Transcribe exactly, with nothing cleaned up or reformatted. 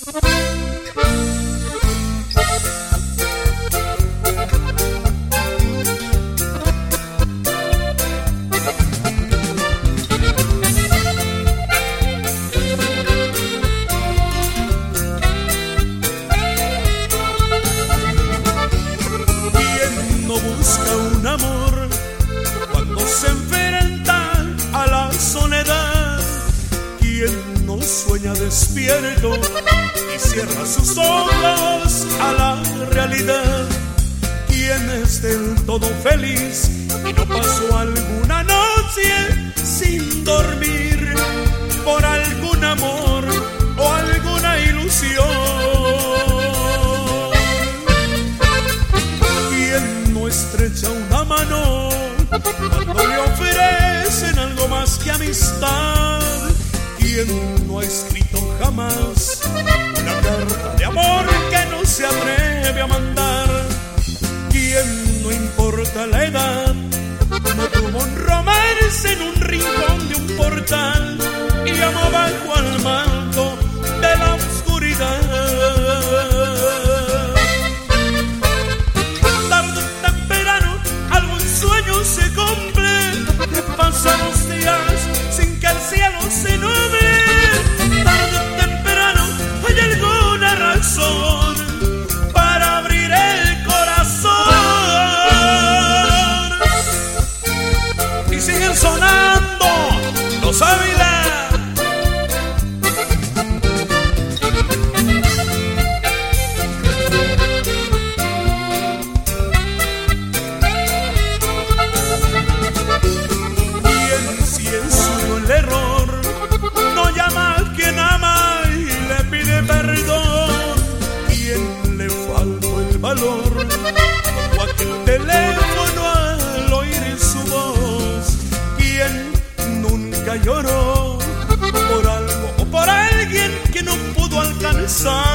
Busca un amor cuando se enfrenta a la soledad. Quien no sueña despierto y cierra sus ojos a la realidad. Quien es del todo feliz y no pasó alguna noche sin dormir por algún amor o alguna ilusión. Estrecha una mano cuando le ofrecen algo más que amistad. Quien no ha escrito jamás una carta de amor que no se atreve a mandar. Quien no importa la edad no tuvo un romance en un rincón de un portal y amó bajo el manto de la oscuridad. Se cumple, pasan los días sin que el cielo se nuble. Tarde o temprano hay alguna razón para abrir el corazón. Y siguen sonando los Ávila. Como aquel teléfono al oír su voz. Quien nunca lloró por algo o por alguien que no pudo alcanzar.